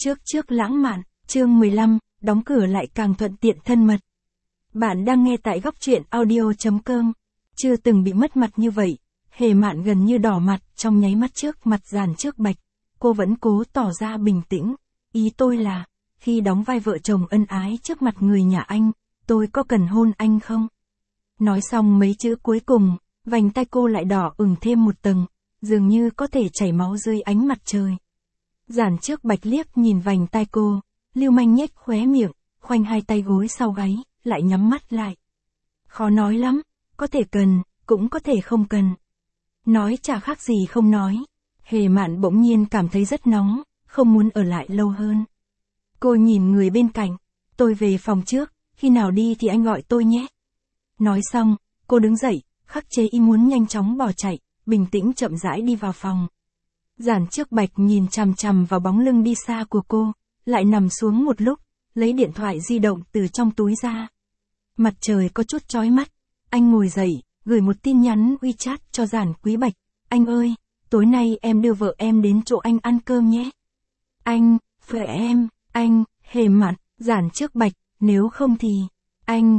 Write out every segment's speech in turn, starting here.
Trước lãng mạn, chương 15, đóng cửa lại càng thuận tiện thân mật. Bạn đang nghe tại góc truyện audio.com. Chưa từng bị mất mặt như vậy, Hề Mạn gần như đỏ mặt trong nháy mắt trước mặt Giản Trước Bạch. Cô vẫn cố tỏ ra bình tĩnh. Ý tôi là, khi đóng vai vợ chồng ân ái trước mặt người nhà anh, tôi có cần hôn anh không? Nói xong mấy chữ cuối cùng, vành tay cô lại đỏ ửng thêm một tầng, dường như có thể chảy máu dưới ánh mặt trời. Giản Trước Bạch liếc nhìn vành tay cô, lưu manh nhếch khóe miệng, khoanh hai tay gối sau gáy, lại nhắm mắt lại. Khó nói lắm, có thể cần, cũng có thể không cần. Nói chả khác gì không nói. Hề Mạn bỗng nhiên cảm thấy rất nóng, không muốn ở lại lâu hơn. Cô nhìn người bên cạnh, tôi về phòng trước, khi nào đi thì anh gọi tôi nhé. Nói xong, cô đứng dậy, khắc chế ý muốn nhanh chóng bỏ chạy, bình tĩnh chậm rãi đi vào phòng. Giản Trước Bạch nhìn chằm chằm vào bóng lưng đi xa của cô, lại nằm xuống một lúc, lấy điện thoại di động từ trong túi ra. Mặt trời có chút chói mắt, anh ngồi dậy, gửi một tin nhắn WeChat cho Giản Quý Bạch. Anh ơi, tối nay em đưa vợ em đến chỗ anh ăn cơm nhé. Anh, vợ em, anh, Hề Mạn, Giản Trước Bạch, nếu không thì, anh,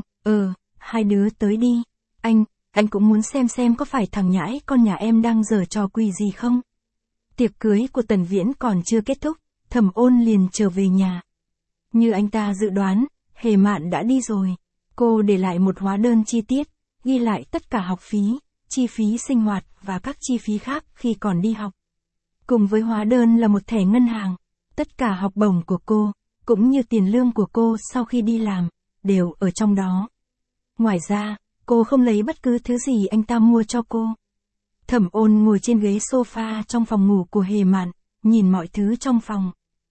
hai đứa tới đi. Anh cũng muốn xem có phải thằng nhãi con nhà em đang giở trò quỷ gì không? Tiệc cưới của Tần Viễn còn chưa kết thúc, Thẩm Ôn liền trở về nhà. Như anh ta dự đoán, Hề Mạn đã đi rồi. Cô để lại một hóa đơn chi tiết, ghi lại tất cả học phí, chi phí sinh hoạt và các chi phí khác khi còn đi học. Cùng với hóa đơn là một thẻ ngân hàng, tất cả học bổng của cô, cũng như tiền lương của cô sau khi đi làm, đều ở trong đó. Ngoài ra, cô không lấy bất cứ thứ gì anh ta mua cho cô. Thẩm Ôn ngồi trên ghế sofa trong phòng ngủ của Hề Mạn, nhìn mọi thứ trong phòng.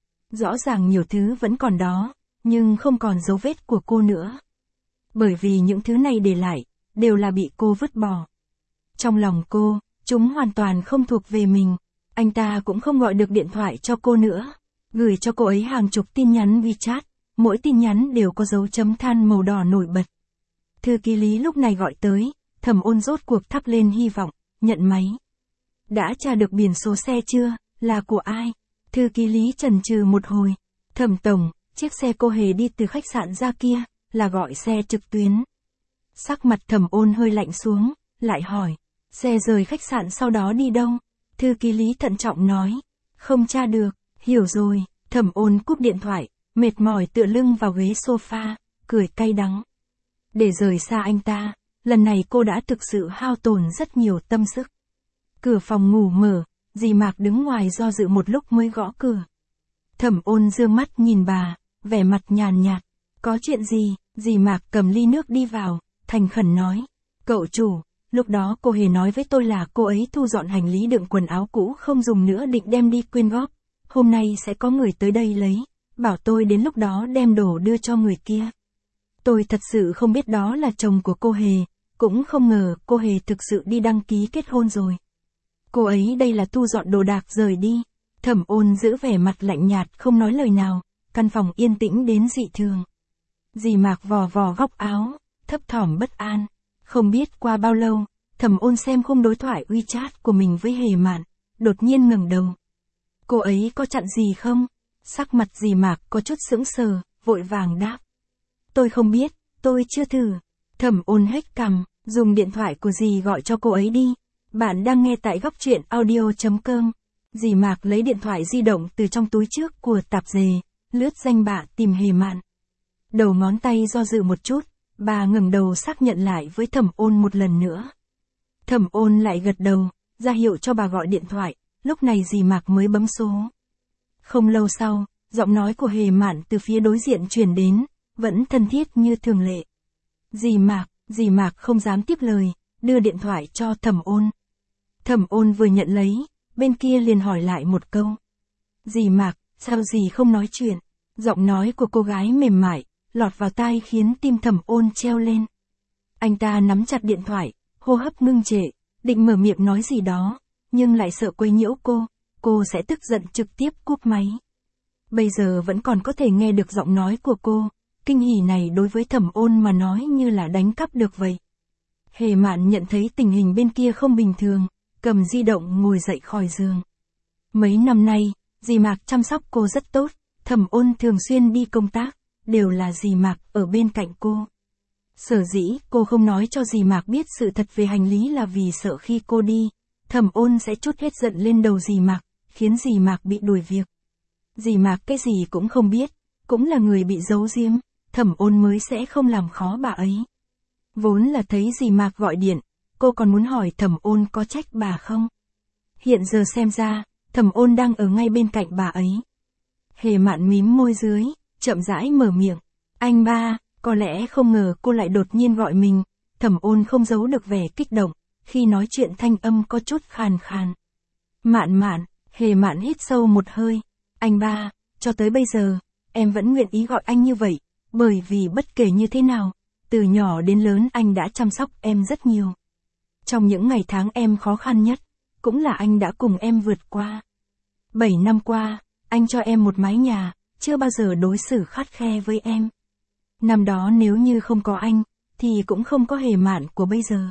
Rõ ràng nhiều thứ vẫn còn đó, nhưng không còn dấu vết của cô nữa. Bởi vì những thứ này để lại, đều là bị cô vứt bỏ. Trong lòng cô, chúng hoàn toàn không thuộc về mình. Anh ta cũng không gọi được điện thoại cho cô nữa. Gửi cho cô ấy hàng chục tin nhắn WeChat, mỗi tin nhắn đều có dấu chấm than màu đỏ nổi bật. Thư ký Lý lúc này gọi tới, Thẩm Ôn rốt cuộc thắp lên hy vọng, nhận máy. Đã tra được biển số xe chưa, là của ai? Thư ký Lý chần chừ một hồi. Thẩm tổng, chiếc xe cô Hề đi từ khách sạn ra kia, là gọi xe trực tuyến. Sắc mặt Thẩm Ôn hơi lạnh xuống, lại hỏi, xe rời khách sạn sau đó đi đâu? Thư ký Lý thận trọng nói, không tra được, hiểu rồi. Thẩm Ôn cúp điện thoại, mệt mỏi tựa lưng vào ghế sofa, cười cay đắng. Để rời xa anh ta, lần này cô đã thực sự hao tổn rất nhiều tâm sức. Cửa phòng ngủ mở, dì Mạc đứng ngoài do dự một lúc mới gõ cửa. Thẩm Ôn dương mắt nhìn bà, vẻ mặt nhàn nhạt. Có chuyện gì? Dì Mạc cầm ly nước đi vào, thành khẩn nói. Cậu chủ, lúc đó cô Hề nói với tôi là cô ấy thu dọn hành lý đựng quần áo cũ không dùng nữa định đem đi quyên góp. Hôm nay sẽ có người tới đây lấy, bảo tôi đến lúc đó đem đồ đưa cho người kia. Tôi thật sự không biết đó là chồng của cô Hề, cũng không ngờ cô Hề thực sự đi đăng ký kết hôn rồi. Cô ấy đây là thu dọn đồ đạc rời đi. Thẩm Ôn giữ vẻ mặt lạnh nhạt không nói lời nào, căn phòng yên tĩnh đến dị thường. Dì Mạc vò vò góc áo, thấp thỏm bất an. Không biết qua bao lâu, Thẩm Ôn xem khung đối thoại WeChat của mình với Hề Mạn, đột nhiên ngẩng đầu. Cô ấy có chặn gì không? Sắc mặt dì Mạc có chút sững sờ, vội vàng đáp. Tôi không biết, tôi chưa thử. Thẩm Ôn hếch cằm, dùng điện thoại của dì gọi cho cô ấy đi. Bạn đang nghe tại góc truyện audio.com. Dì Mạc lấy điện thoại di động từ trong túi trước của tạp dề, lướt danh bạ tìm Hề Mạn. Đầu ngón tay do dự một chút, bà ngẩng đầu xác nhận lại với Thẩm Ôn một lần nữa. Thẩm Ôn lại gật đầu, ra hiệu cho bà gọi điện thoại, lúc này dì Mạc mới bấm số. Không lâu sau, giọng nói của Hề Mạn từ phía đối diện truyền đến, vẫn thân thiết như thường lệ. Dì Mạc không dám tiếp lời, đưa điện thoại cho Thẩm Ôn. Thẩm Ôn vừa nhận lấy, bên kia liền hỏi lại một câu. Dì Mạc, sao dì không nói chuyện? Giọng nói của cô gái mềm mại, lọt vào tai khiến tim Thẩm Ôn treo lên. Anh ta nắm chặt điện thoại, hô hấp ngưng trệ, định mở miệng nói gì đó, nhưng lại sợ quấy nhiễu cô sẽ tức giận trực tiếp cúp máy. Bây giờ vẫn còn có thể nghe được giọng nói của cô, kinh hỉ này đối với Thẩm Ôn mà nói như là đánh cắp được vậy. Hề Mạn nhận thấy tình hình bên kia không bình thường, cầm di động ngồi dậy khỏi giường. Mấy năm nay, dì Mạc chăm sóc cô rất tốt, Thẩm Ôn thường xuyên đi công tác, đều là dì Mạc ở bên cạnh cô. Sở dĩ cô không nói cho dì Mạc biết sự thật về hành lý là vì sợ khi cô đi, Thẩm Ôn sẽ trút hết giận lên đầu dì Mạc, khiến dì Mạc bị đuổi việc. Dì Mạc cái gì cũng không biết, cũng là người bị giấu giếm, Thẩm Ôn mới sẽ không làm khó bà ấy. Vốn là thấy dì Mạc gọi điện, cô còn muốn hỏi Thẩm Ôn có trách bà không. Hiện giờ xem ra, Thẩm Ôn đang ở ngay bên cạnh bà ấy. Hề Mạn mím môi dưới, chậm rãi mở miệng. Anh ba, có lẽ không ngờ cô lại đột nhiên gọi mình. Thẩm Ôn không giấu được vẻ kích động, khi nói chuyện thanh âm có chút khàn khàn. Mạn Mạn, Hề Mạn hít sâu một hơi. Anh ba, cho tới bây giờ, em vẫn nguyện ý gọi anh như vậy, bởi vì bất kể như thế nào, từ nhỏ đến lớn anh đã chăm sóc em rất nhiều. Trong những ngày tháng em khó khăn nhất, cũng là anh đã cùng em vượt qua. 7 năm qua, anh cho em một mái nhà, chưa bao giờ đối xử khắt khe với em. Năm đó nếu như không có anh, thì cũng không có Hề Mạn của bây giờ.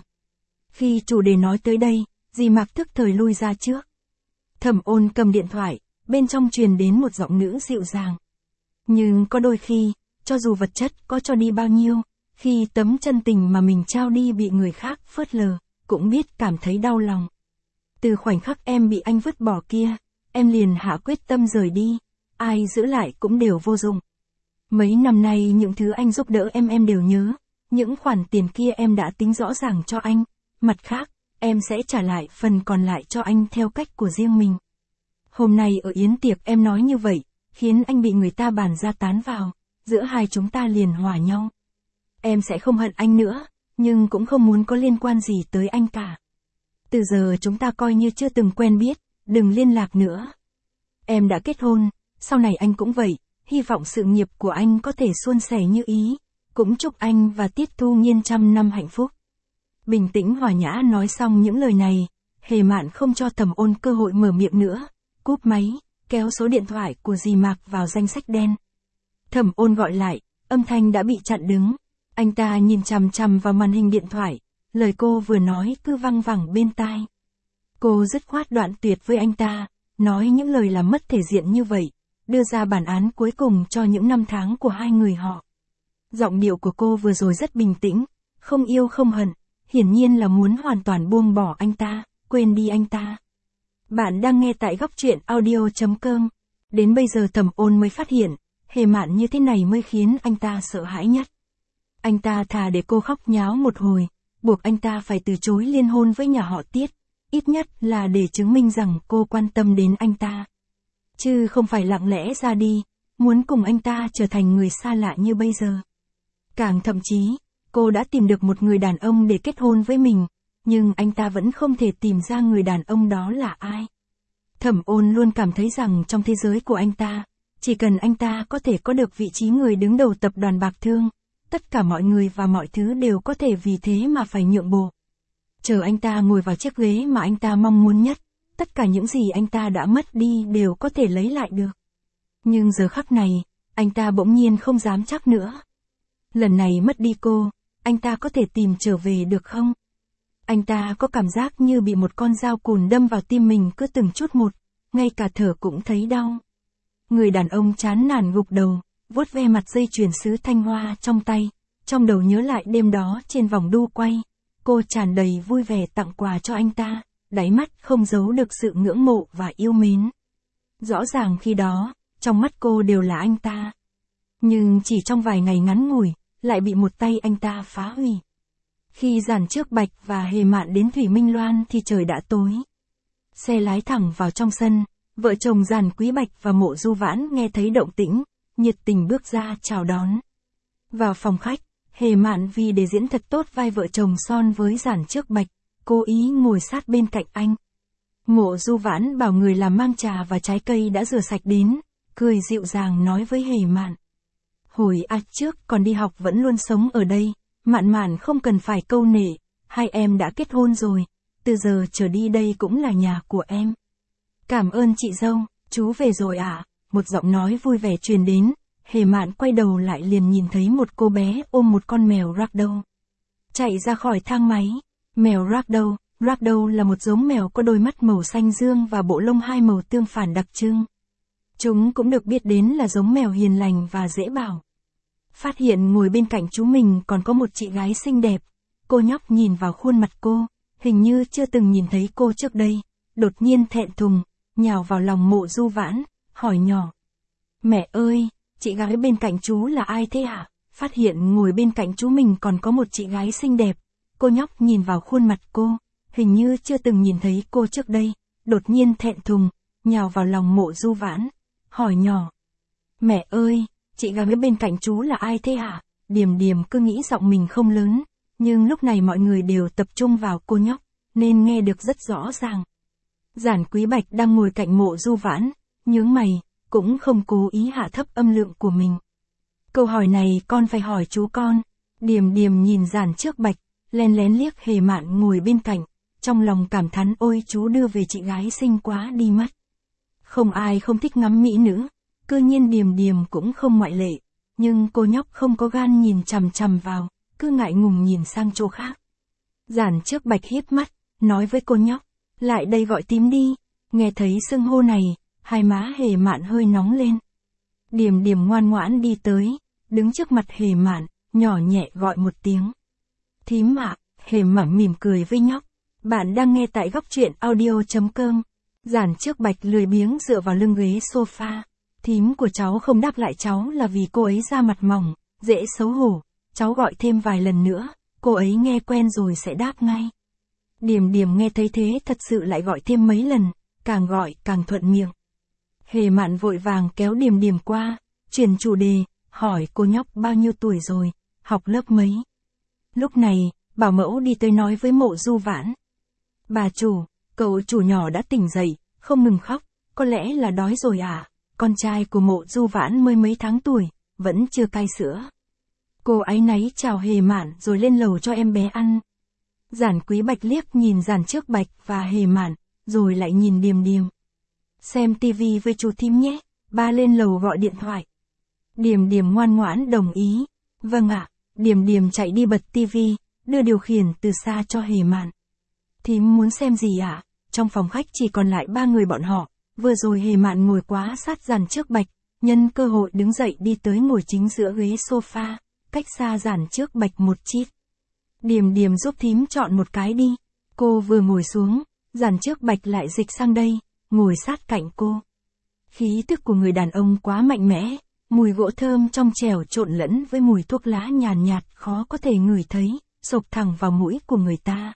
Khi chủ đề nói tới đây, dì Mạc thức thời lui ra trước. Thẩm Ôn cầm điện thoại, bên trong truyền đến một giọng nữ dịu dàng. Nhưng có đôi khi, cho dù vật chất có cho đi bao nhiêu, khi tấm chân tình mà mình trao đi bị người khác phớt lờ, cũng biết cảm thấy đau lòng. Từ khoảnh khắc em bị anh vứt bỏ kia, em liền hạ quyết tâm rời đi, ai giữ lại cũng đều vô dụng. Mấy năm nay những thứ anh giúp đỡ em đều nhớ, những khoản tiền kia em đã tính rõ ràng cho anh, mặt khác, em sẽ trả lại phần còn lại cho anh theo cách của riêng mình. Hôm nay ở yến tiệc em nói như vậy, khiến anh bị người ta bàn ra tán vào, giữa hai chúng ta liền hòa nhau. Em sẽ không hận anh nữa, nhưng cũng không muốn có liên quan gì tới anh cả. Từ giờ chúng ta coi như chưa từng quen biết, đừng liên lạc nữa. Em đã kết hôn, sau này anh cũng vậy, hy vọng sự nghiệp của anh có thể suôn sẻ như ý, cũng chúc anh và Tiết Thu Nhiên trăm năm hạnh phúc. Bình tĩnh hòa nhã nói xong những lời này, Hề Mạn không cho Thẩm Ôn cơ hội mở miệng nữa, cúp máy, kéo số điện thoại của dì Mạc vào danh sách đen. Thẩm Ôn gọi lại, âm thanh đã bị chặn đứng. Anh ta nhìn chằm chằm vào màn hình điện thoại, lời cô vừa nói cứ văng vẳng bên tai. Cô dứt khoát đoạn tuyệt với anh ta, nói những lời làm mất thể diện như vậy, đưa ra bản án cuối cùng cho những năm tháng của hai người họ. Giọng điệu của cô vừa rồi rất bình tĩnh, không yêu không hận, hiển nhiên là muốn hoàn toàn buông bỏ anh ta, quên đi anh ta. Bạn đang nghe tại góc truyện audio.com. Đến bây giờ Thẩm Ôn mới phát hiện, Hề Mạn như thế này mới khiến anh ta sợ hãi nhất. Anh ta thà để cô khóc nháo một hồi, buộc anh ta phải từ chối liên hôn với nhà họ Tiết, ít nhất là để chứng minh rằng cô quan tâm đến anh ta. Chứ không phải lặng lẽ ra đi, muốn cùng anh ta trở thành người xa lạ như bây giờ. Càng thậm chí, cô đã tìm được một người đàn ông để kết hôn với mình, nhưng anh ta vẫn không thể tìm ra người đàn ông đó là ai. Thẩm Ôn luôn cảm thấy rằng trong thế giới của anh ta, chỉ cần anh ta có thể có được vị trí người đứng đầu tập đoàn Bạc Thương, tất cả mọi người và mọi thứ đều có thể vì thế mà phải nhượng bộ. Chờ anh ta ngồi vào chiếc ghế mà anh ta mong muốn nhất, tất cả những gì anh ta đã mất đi đều có thể lấy lại được. Nhưng giờ khắc này, anh ta bỗng nhiên không dám chắc nữa. Lần này mất đi cô, anh ta có thể tìm trở về được không? Anh ta có cảm giác như bị một con dao cùn đâm vào tim mình cứ từng chút một, ngay cả thở cũng thấy đau. Người đàn ông chán nản gục đầu, vuốt ve mặt dây chuyền sứ thanh hoa trong tay, trong đầu nhớ lại đêm đó trên vòng đu quay, cô tràn đầy vui vẻ tặng quà cho anh ta, đáy mắt không giấu được sự ngưỡng mộ và yêu mến. Rõ ràng khi đó, trong mắt cô đều là anh ta. Nhưng chỉ trong vài ngày ngắn ngủi, lại bị một tay anh ta phá hủy. Khi Giản Trước Bạch và Hề Mạn đến Thủy Minh Loan thì trời đã tối. Xe lái thẳng vào trong sân, vợ chồng Giản Quý Bạch và Mộ Du Vãn nghe thấy động tĩnh, nhiệt tình bước ra chào đón. Vào phòng khách, Hề Mạn vì để diễn thật tốt vai vợ chồng son với Giản Trước Bạch, cố ý ngồi sát bên cạnh anh. Mộ Du Vãn bảo người làm mang trà và trái cây đã rửa sạch đến, cười dịu dàng nói với Hề Mạn. Hồi trước còn đi học vẫn luôn sống ở đây, Mạn Mạn không cần phải câu nệ, hai em đã kết hôn rồi, từ giờ trở đi đây cũng là nhà của em. Cảm ơn chị dâu, chú về rồi ạ. Một giọng nói vui vẻ truyền đến, Hề Mạn quay đầu lại liền nhìn thấy một cô bé ôm một con mèo ragdoll. Chạy ra khỏi thang máy, mèo ragdoll là một giống mèo có đôi mắt màu xanh dương và bộ lông hai màu tương phản đặc trưng. Chúng cũng được biết đến là giống mèo hiền lành và dễ bảo. Phát hiện ngồi bên cạnh chú mình còn có một chị gái xinh đẹp. Cô nhóc nhìn vào khuôn mặt cô, hình như chưa từng nhìn thấy cô trước đây. Đột nhiên thẹn thùng, nhào vào lòng Mộ Du Vãn, hỏi nhỏ. Mẹ ơi, chị gái bên cạnh chú là ai thế hả? Phát hiện ngồi bên cạnh chú mình còn có một chị gái xinh đẹp. Cô nhóc nhìn vào khuôn mặt cô, hình như chưa từng nhìn thấy cô trước đây. Đột nhiên thẹn thùng, nhào vào lòng Mộ Du Vãn, hỏi nhỏ. Mẹ ơi, chị gái bên cạnh chú là ai thế hả? Điềm Điềm cứ nghĩ giọng mình không lớn, nhưng lúc này mọi người đều tập trung vào cô nhóc, nên nghe được rất rõ ràng. Giản Quý Bạch đang ngồi cạnh Mộ Du Vãn, nhướng mày, cũng không cố ý hạ thấp âm lượng của mình. Câu hỏi này con phải hỏi chú con. Điềm Điềm nhìn Giản Trước Bạch, lén lén liếc Hề Mạn ngồi bên cạnh, trong lòng cảm thán ôi chú đưa về chị gái xinh quá đi mất. Không ai không thích ngắm mỹ nữ, cư nhiên Điềm Điềm cũng không ngoại lệ, nhưng cô nhóc không có gan nhìn chằm chằm vào, cứ ngại ngùng nhìn sang chỗ khác. Giản Trước Bạch híp mắt, nói với cô nhóc, lại đây gọi tím đi. Nghe thấy xưng hô này, hai má Hề Mạn hơi nóng lên. Điềm Điềm ngoan ngoãn đi tới, đứng trước mặt Hề Mạn, nhỏ nhẹ gọi một tiếng. Thím ạ. Hề Mạn mỉm cười với nhóc. Bạn đang nghe tại góc truyện audio.com. Giản Trước Bạch lười biếng dựa vào lưng ghế sofa. Thím của cháu không đáp lại cháu là vì cô ấy da mặt mỏng, dễ xấu hổ. Cháu gọi thêm vài lần nữa, cô ấy nghe quen rồi sẽ đáp ngay. Điềm Điềm nghe thấy thế thật sự lại gọi thêm mấy lần, càng gọi càng thuận miệng. Hề Mạn vội vàng kéo Điềm Điềm qua, chuyển chủ đề, hỏi cô nhóc bao nhiêu tuổi rồi, học lớp mấy. Lúc này, bảo mẫu đi tới nói với Mộ Du Vãn. Bà chủ, cậu chủ nhỏ đã tỉnh dậy, không ngừng khóc, có lẽ là đói rồi à, con trai của Mộ Du Vãn mới mấy tháng tuổi, vẫn chưa cai sữa. Cô áy náy chào Hề Mạn rồi lên lầu cho em bé ăn. Giản Quý Bạch liếc nhìn Giản Trước Bạch và Hề Mạn, rồi lại nhìn Điềm Điềm. Xem tivi với chú thím nhé, ba lên lầu gọi điện thoại. Điềm Điềm ngoan ngoãn đồng ý. Vâng ạ. Điềm Điềm chạy đi bật tivi, đưa điều khiển từ xa cho Hề Mạn. Thím muốn xem gì ạ? Trong phòng khách chỉ còn lại ba người bọn họ. Vừa rồi Hề Mạn ngồi quá sát Giản Trước Bạch, nhân cơ hội đứng dậy đi tới ngồi chính giữa ghế sofa, cách xa Giản Trước Bạch một chít. Điềm Điềm giúp thím chọn một cái đi. Cô vừa ngồi xuống, Giản Trước Bạch lại dịch sang đây, ngồi sát cạnh cô. Khí tức của người đàn ông quá mạnh mẽ, mùi gỗ thơm trong trẻo trộn lẫn với mùi thuốc lá nhàn nhạt khó có thể ngửi thấy, xộc thẳng vào mũi của người ta.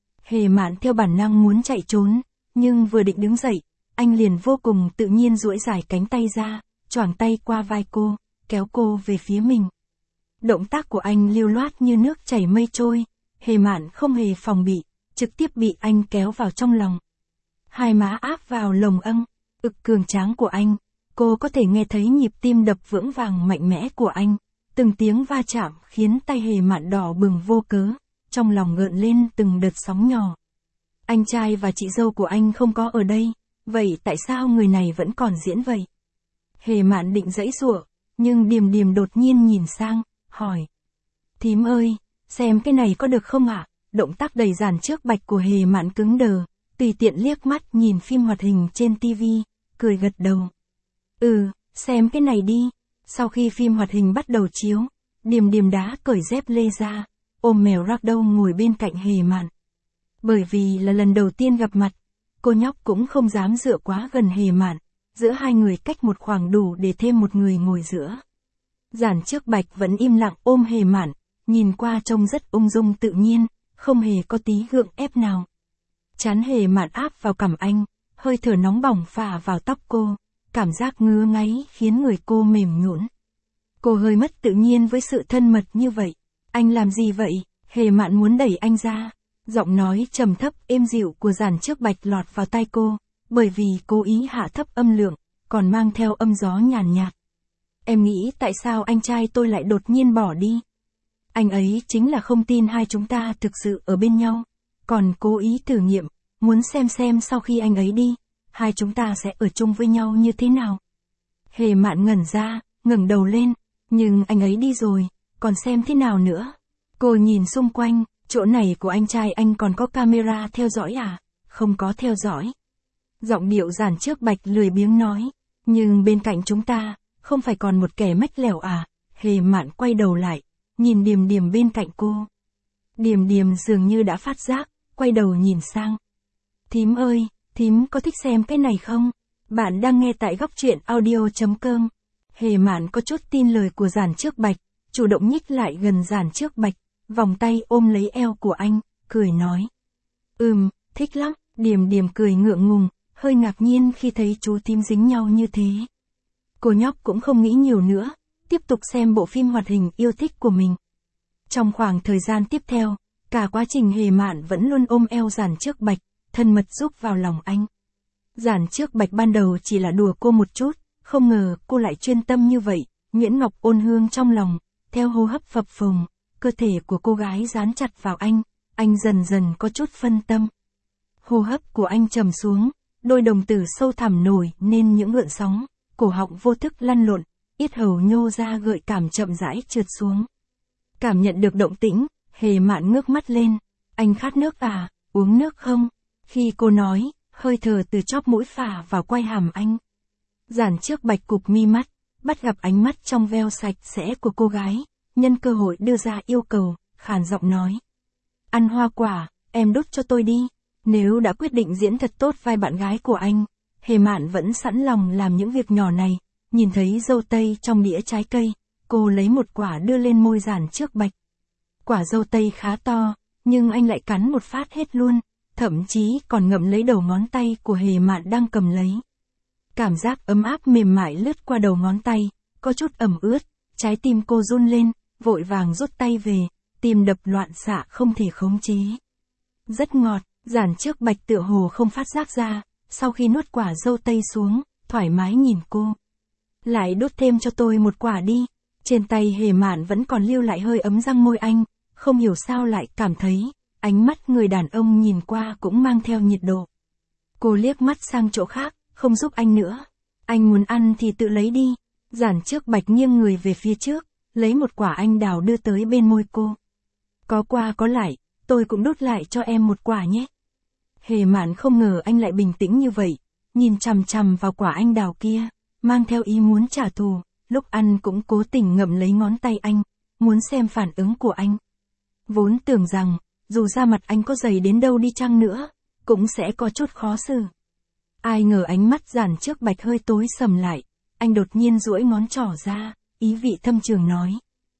Hề Mạn theo bản năng muốn chạy trốn, nhưng vừa định đứng dậy, anh liền vô cùng tự nhiên duỗi dài cánh tay ra, choàng tay qua vai cô, kéo cô về phía mình. Động tác của anh lưu loát như nước chảy mây trôi, Hề Mạn không hề phòng bị, trực tiếp bị anh kéo vào trong lòng. Hai má áp vào lồng âng, ực cường tráng của anh, cô có thể nghe thấy nhịp tim đập vững vàng mạnh mẽ của anh, từng tiếng va chạm khiến tay Hề Mạn đỏ bừng vô cớ, trong lòng gợn lên từng đợt sóng nhỏ. Anh trai và chị dâu của anh không có ở đây, vậy tại sao người này vẫn còn diễn vậy? Hề Mạn định giãy giụa, nhưng Điềm Điềm đột nhiên nhìn sang, hỏi. Thím ơi, xem cái này có được không ạ? Động tác đầy Giản Trước Bạch của Hề Mạn cứng đờ, tùy tiện liếc mắt nhìn phim hoạt hình trên tivi, cười gật đầu. Xem cái này đi. Sau khi phim hoạt hình bắt đầu chiếu, Điềm Điềm đá cởi dép lê ra, ôm mèo ragdoll ngồi bên cạnh Hề Mạn. Bởi vì là lần đầu tiên gặp mặt, cô nhóc cũng không dám dựa quá gần Hề Mạn, giữa hai người cách một khoảng đủ để thêm một người ngồi giữa. Giản Trước Bạch vẫn im lặng ôm Hề Mạn, nhìn qua trông rất ung dung tự nhiên, không hề có tí gượng ép nào. Trán Hề Mạn áp vào cằm anh, hơi thở nóng bỏng phả vào tóc cô, cảm giác ngứa ngáy khiến người cô mềm nhũn. Cô hơi mất tự nhiên với sự thân mật như vậy. Anh làm gì vậy? Hề Mạn muốn đẩy anh ra. Giọng nói trầm thấp êm dịu của Giản Trước Bạch lọt vào tai cô, bởi vì cố ý hạ thấp âm lượng, còn mang theo âm gió nhàn nhạt. Em nghĩ tại sao anh trai tôi lại đột nhiên bỏ đi? Anh ấy chính là không tin hai chúng ta thực sự ở bên nhau, còn cố ý thử nghiệm, muốn xem sau khi anh ấy đi, hai chúng ta sẽ ở chung với nhau như thế nào. Hề Mạn ngẩn ra, ngẩng đầu lên, nhưng anh ấy đi rồi, còn xem thế nào nữa? Cô nhìn xung quanh, chỗ này của anh trai anh còn có camera theo dõi à? Không có theo dõi. Giọng điệu Giản Trước Bạch lười biếng nói, Nhưng bên cạnh chúng ta, không phải còn một kẻ mách lẻo à? Hề Mạn quay đầu lại, nhìn Điềm Điềm bên cạnh cô. Điềm Điềm dường như đã phát giác, quay đầu nhìn sang. Thím ơi, thím có thích xem cái này không? Bạn đang nghe tại góc truyện audio.com. Hề Mạn có chút tin lời của Giản Trước Bạch, chủ động nhích lại gần Giản Trước Bạch, vòng tay ôm lấy eo của anh, cười nói. Thích lắm. Điềm Điềm cười ngượng ngùng, hơi ngạc nhiên khi thấy chú thím dính nhau như thế. Cô nhóc cũng không nghĩ nhiều nữa, tiếp tục xem bộ phim hoạt hình yêu thích của mình. Trong khoảng thời gian tiếp theo, cả quá trình Hề Mạn vẫn luôn ôm eo Giản Trước Bạch, thân mật giúp vào lòng anh. Giản Trước Bạch ban đầu chỉ là đùa cô một chút, không ngờ cô lại chuyên tâm như vậy. Nguyễn Ngọc ôn hương trong lòng, theo hô hấp phập phồng, cơ thể của cô gái dán chặt vào anh dần dần có chút phân tâm. Hô hấp của anh trầm xuống, đôi đồng tử sâu thẳm nổi nên những gợn sóng, cổ họng vô thức lăn lộn, yết hầu nhô ra gợi cảm chậm rãi trượt xuống. Cảm nhận được động tĩnh, Hề Mạn ngước mắt lên. Anh khát nước à, uống nước không? Khi cô nói, hơi thở từ chóp mũi phả vào quai hàm anh. Giản Trước Bạch cụp mi mắt, bắt gặp ánh mắt trong veo sạch sẽ của cô gái, nhân cơ hội đưa ra yêu cầu, khàn giọng nói. Ăn hoa quả, em đút cho tôi đi. Nếu đã quyết định diễn thật tốt vai bạn gái của anh, Hề Mạn vẫn sẵn lòng làm những việc nhỏ này. Nhìn thấy dâu tây trong đĩa trái cây, cô lấy một quả đưa lên môi Giản Trước Bạch. Quả dâu tây khá to, nhưng anh lại cắn một phát hết luôn, thậm chí còn ngậm lấy đầu ngón tay của Hề Mạn đang cầm lấy. Cảm giác ấm áp mềm mại lướt qua đầu ngón tay, có chút ẩm ướt, trái tim cô run lên, vội vàng rút tay về, tim đập loạn xạ không thể khống chế. Rất ngọt, Giản Trước Bạch tựa hồ không phát giác ra, sau khi nuốt quả dâu tây xuống, thoải mái nhìn cô. Lại đút thêm cho tôi một quả đi. Trên tay Hề Mạn vẫn còn lưu lại hơi ấm răng môi anh, không hiểu sao lại cảm thấy, ánh mắt người đàn ông nhìn qua cũng mang theo nhiệt độ. Cô liếc mắt sang chỗ khác, không giúp anh nữa. Anh muốn ăn thì tự lấy đi. Giản Trước Bạch nghiêng người về phía trước, lấy một quả anh đào đưa tới bên môi cô. Có qua có lại, tôi cũng đút lại cho em một quả nhé. Hề Mạn không ngờ anh lại bình tĩnh như vậy, nhìn chằm chằm vào quả anh đào kia, mang theo ý muốn trả thù, lúc ăn cũng cố tình ngậm lấy ngón tay anh, muốn xem phản ứng của anh. Vốn tưởng rằng, dù da mặt anh có dày đến đâu đi chăng nữa, cũng sẽ có chút khó xử. Ai ngờ ánh mắt Giản Trước Bạch hơi tối sầm lại, anh đột nhiên duỗi ngón trỏ ra, ý vị thâm trường nói.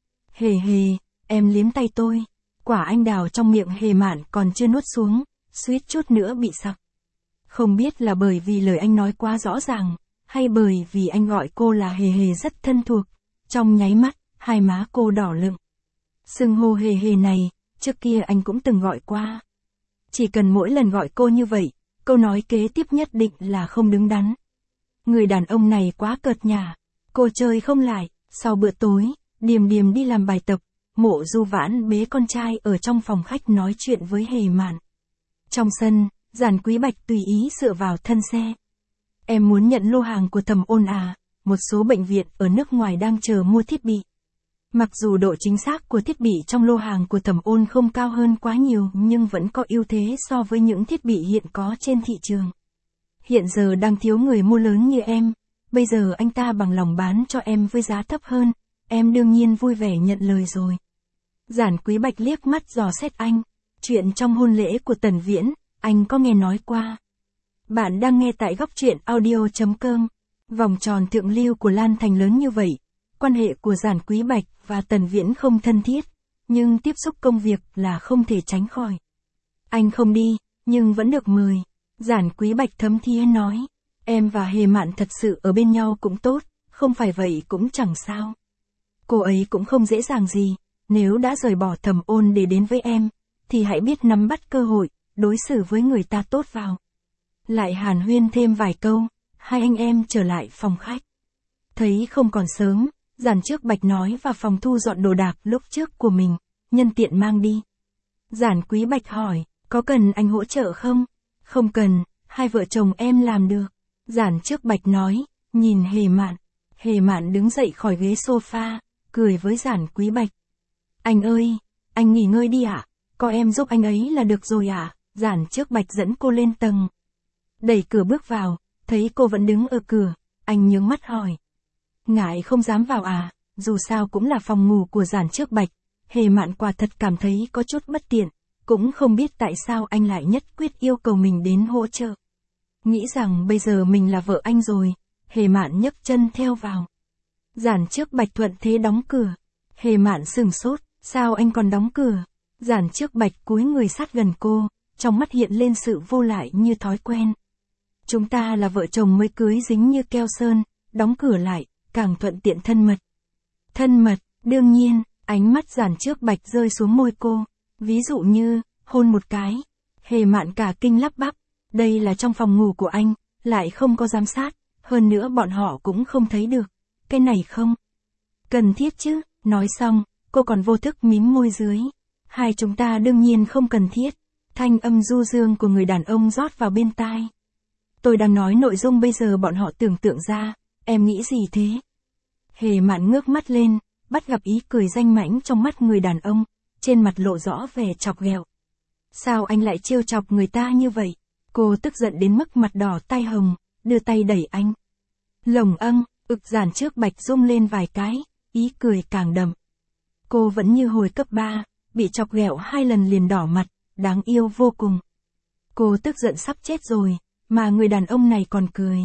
Hề hề, em liếm tay tôi. Quả anh đào trong miệng Hề Mạn còn chưa nuốt xuống, suýt chút nữa bị sặc. Không biết là bởi vì lời anh nói quá rõ ràng, hay bởi vì anh gọi cô là Hề hề rất thân thuộc. Trong nháy mắt, hai má cô đỏ lựng. Xưng hô Hề hề này, trước kia anh cũng từng gọi qua. Chỉ cần mỗi lần gọi cô như vậy, câu nói kế tiếp nhất định là không đứng đắn. Người đàn ông này quá cợt nhả. Cô chơi không lại. Sau bữa tối, Điềm Điềm đi làm bài tập, Mộ Du Vãn bế con trai ở trong phòng khách nói chuyện với Hề Mạn. Trong sân, Giản Quý Bạch tùy ý dựa vào thân xe. Em muốn nhận lô hàng của Thẩm Ôn à? Một số bệnh viện ở nước ngoài đang chờ mua thiết bị. Mặc dù độ chính xác của thiết bị trong lô hàng của Thẩm Ôn không cao hơn quá nhiều nhưng vẫn có ưu thế so với những thiết bị hiện có trên thị trường. Hiện giờ đang thiếu người mua lớn như em, bây giờ anh ta bằng lòng bán cho em với giá thấp hơn, em đương nhiên vui vẻ nhận lời rồi. Giản Quý Bạch liếc mắt dò xét anh, chuyện trong hôn lễ của Tần Viễn, anh có nghe nói qua. Bạn đang nghe tại góc truyện audio.com. Vòng tròn thượng lưu của Lan Thành lớn như vậy, quan hệ của Giản Quý Bạch và Tần Viễn không thân thiết, nhưng tiếp xúc công việc là không thể tránh khỏi. Anh không đi, nhưng vẫn được mời. Giản Quý Bạch thấm thía nói, em và Hề Mạn thật sự ở bên nhau cũng tốt, không phải vậy cũng chẳng sao. Cô ấy cũng không dễ dàng gì, nếu đã rời bỏ Thẩm Ôn để đến với em, thì hãy biết nắm bắt cơ hội, đối xử với người ta tốt vào. Lại hàn huyên thêm vài câu, hai anh em trở lại phòng khách. Thấy không còn sớm, Giản Trước Bạch nói vào phòng thu dọn đồ đạc lúc trước của mình, nhân tiện mang đi. Giản Quý Bạch hỏi, có cần anh hỗ trợ không? Không cần, hai vợ chồng em làm được. Giản Trước Bạch nói, nhìn Hề Mạn. Hề Mạn đứng dậy khỏi ghế sofa, cười với Giản Quý Bạch. Anh ơi, anh nghỉ ngơi đi ạ, có em giúp anh ấy là được rồi ạ. Giản Trước Bạch dẫn cô lên tầng. Đẩy cửa bước vào, thấy cô vẫn đứng ở cửa, Anh nhướng mắt hỏi. Ngại không dám vào à, dù sao cũng là phòng ngủ của Giản Trước Bạch. Hề Mạn quả thật cảm thấy có chút bất tiện, cũng không biết tại sao anh lại nhất quyết yêu cầu mình đến hỗ trợ. Nghĩ rằng bây giờ mình là vợ anh rồi, Hề Mạn nhấc chân theo vào. Giản Trước Bạch thuận thế đóng cửa. Hề Mạn sửng sốt, sao anh còn đóng cửa? Giản Trước Bạch cúi người sát gần cô, trong mắt hiện lên sự vô lại như thói quen. Chúng ta là vợ chồng mới cưới dính như keo sơn, đóng cửa lại, càng thuận tiện thân mật. Thân mật, đương nhiên, ánh mắt Giản Trước Bạch rơi xuống môi cô, ví dụ như, hôn một cái. Hề Mạn cả kinh lắp bắp, đây là trong phòng ngủ của anh, lại không có giám sát, hơn nữa bọn họ cũng không thấy được. Cái này không cần thiết chứ, nói xong, cô còn vô thức mím môi dưới. Hai chúng ta đương nhiên không cần thiết. Thanh âm du dương của người đàn ông rót vào bên tai. Tôi đang nói nội dung bây giờ bọn họ tưởng tượng ra, em nghĩ gì thế? Hề Mạn ngước mắt lên, bắt gặp ý cười danh mãnh trong mắt người đàn ông, trên mặt lộ rõ vẻ chọc ghẹo. Sao anh lại trêu chọc người ta như vậy? Cô tức giận đến mức mặt đỏ tai hồng, đưa tay đẩy anh. Lồng âng, Giản Trước Bạch rung lên vài cái, ý cười càng đậm. Cô vẫn như hồi cấp 3, bị chọc ghẹo 2 lần liền đỏ mặt, đáng yêu vô cùng. Cô tức giận sắp chết rồi, mà người đàn ông này còn cười.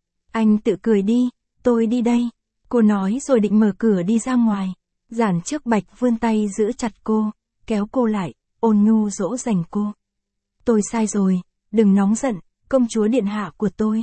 Anh tự cười đi, tôi đi đây. Cô nói rồi định mở cửa đi ra ngoài. Giản Trước Bạch vươn tay giữ chặt cô, kéo cô lại, ôn nhu dỗ dành cô. Tôi sai rồi, đừng nóng giận, công chúa điện hạ của tôi.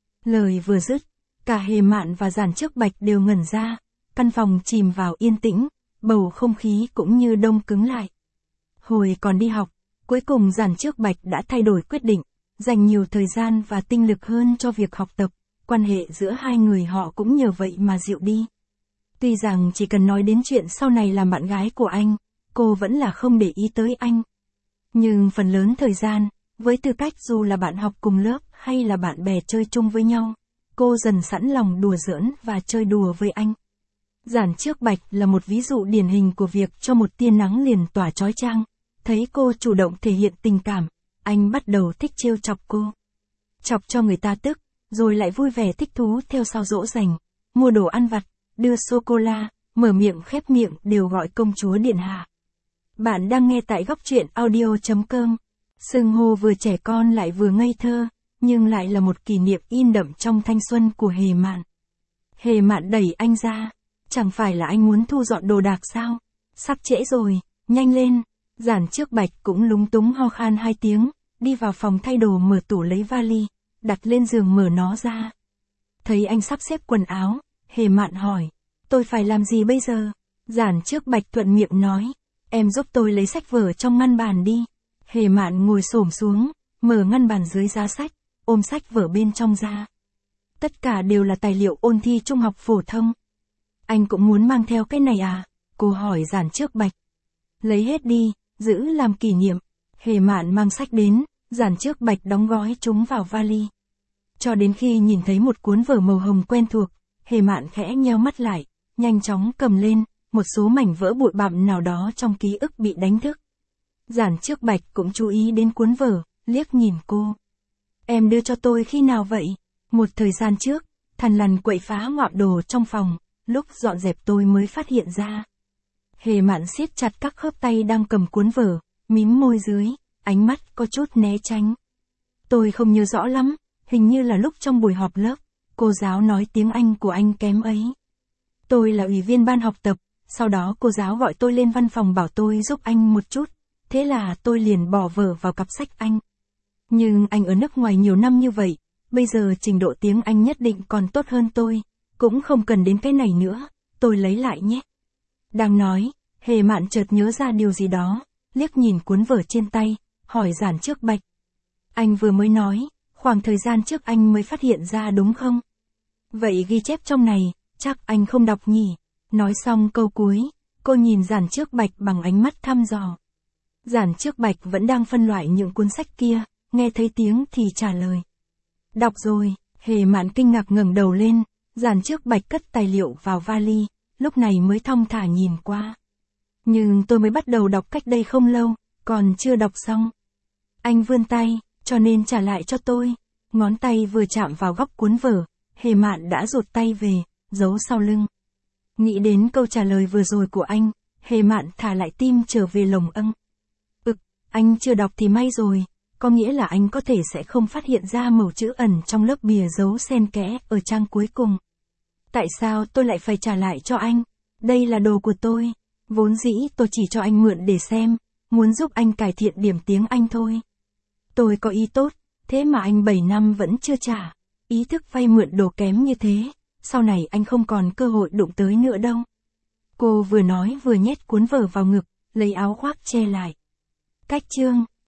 Lời vừa dứt, cả Hề Mạn và Giản Trước Bạch đều ngẩn ra, căn phòng chìm vào yên tĩnh, bầu không khí cũng như đông cứng lại. Hồi còn đi học, cuối cùng Giản Trước Bạch đã thay đổi quyết định, dành nhiều thời gian và tinh lực hơn cho việc học tập, quan hệ giữa hai người họ cũng nhờ vậy mà dịu đi. Tuy rằng chỉ cần nói đến chuyện sau này làm bạn gái của anh, cô vẫn là không để ý tới anh. Nhưng phần lớn thời gian, với tư cách dù là bạn học cùng lớp hay là bạn bè chơi chung với nhau, cô dần sẵn lòng đùa giỡn và chơi đùa với anh. Giản Trước Bạch là một ví dụ điển hình của việc cho một tia nắng liền tỏa chói chang. Thấy cô chủ động thể hiện tình cảm, anh bắt đầu thích trêu chọc cô. Chọc cho người ta tức, rồi lại vui vẻ thích thú theo sau dỗ dành, mua đồ ăn vặt, đưa sô-cô-la, mở miệng khép miệng đều gọi công chúa điện hạ. Bạn đang nghe tại góc truyện audio.com. Xưng hô vừa trẻ con lại vừa ngây thơ, nhưng lại là một kỷ niệm in đậm trong thanh xuân của Hề Mạn. Hề Mạn đẩy anh ra. Chẳng phải là anh muốn thu dọn đồ đạc sao? Sắp trễ rồi, nhanh lên. Giản Trước Bạch cũng lúng túng ho khan 2 tiếng, đi vào phòng thay đồ mở tủ lấy vali, đặt lên giường mở nó ra. Thấy anh sắp xếp quần áo, Hề Mạn hỏi, tôi phải làm gì bây giờ? Giản Trước Bạch thuận miệng nói, em giúp tôi lấy sách vở trong ngăn bàn đi. Hề Mạn ngồi xổm xuống, mở ngăn bàn dưới giá sách, ôm sách vở bên trong ra. Tất cả đều là tài liệu ôn thi trung học phổ thông. Anh cũng muốn mang theo cái này à? Cô hỏi Giản Trước Bạch. Lấy hết đi, giữ làm kỷ niệm. Hề Mạn mang sách đến, Giản Trước Bạch đóng gói chúng vào vali. Cho đến khi nhìn thấy một cuốn vở màu hồng quen thuộc, Hề Mạn khẽ nheo mắt lại, nhanh chóng cầm lên, một số mảnh vỡ bụi bặm nào đó trong ký ức bị đánh thức. Giản Trước Bạch cũng chú ý đến cuốn vở, liếc nhìn cô. Em đưa cho tôi khi nào vậy? Một thời gian trước, thằn lằn quậy phá ngoạm đồ trong phòng, lúc dọn dẹp tôi mới phát hiện ra. Hề Mạn siết chặt các khớp tay đang cầm cuốn vở, mím môi dưới, ánh mắt có chút né tránh. Tôi không nhớ rõ lắm, hình như là lúc trong buổi họp lớp, cô giáo nói tiếng Anh của anh kém ấy. Tôi là ủy viên ban học tập, sau đó cô giáo gọi tôi lên văn phòng bảo tôi giúp anh một chút, thế là tôi liền bỏ vở vào cặp sách anh. Nhưng anh ở nước ngoài nhiều năm như vậy, bây giờ trình độ tiếng Anh nhất định còn tốt hơn tôi, cũng không cần đến cái này nữa, tôi lấy lại nhé. Đang nói, Hề Mạn chợt nhớ ra điều gì đó, liếc nhìn cuốn vở trên tay, hỏi Giản Trước Bạch. Anh vừa mới nói, khoảng thời gian trước anh mới phát hiện ra đúng không? Vậy ghi chép trong này, chắc anh không đọc nhỉ? Nói xong câu cuối, cô nhìn Giản Trước Bạch bằng ánh mắt thăm dò. Giản Trước Bạch vẫn đang phân loại những cuốn sách kia, nghe thấy tiếng thì trả lời. Đọc rồi. Hề Mạn kinh ngạc ngẩng đầu lên, Giản Trước Bạch cất tài liệu vào vali, lúc này mới thong thả nhìn qua. Nhưng tôi mới bắt đầu đọc cách đây không lâu, còn chưa đọc xong. Anh vươn tay, cho nên trả lại cho tôi. Ngón tay vừa chạm vào góc cuốn vở, Hề Mạn đã rụt tay về, giấu sau lưng. Nghĩ đến câu trả lời vừa rồi của anh, Hề Mạn thả lại tim trở về lồng âng. Anh chưa đọc thì may rồi, có nghĩa là anh có thể sẽ không phát hiện ra mẩu chữ ẩn trong lớp bìa dấu xen kẽ ở trang cuối cùng. Tại sao tôi lại phải trả lại cho anh? Đây là đồ của tôi. Vốn dĩ tôi chỉ cho anh mượn để xem, muốn giúp anh cải thiện điểm tiếng Anh thôi. Tôi có ý tốt, thế mà anh 7 năm vẫn chưa trả. Ý thức vay mượn đồ kém như thế, sau này anh không còn cơ hội đụng tới nữa đâu. Cô vừa nói vừa nhét cuốn vở vào ngực, lấy áo khoác che lại. Cách chương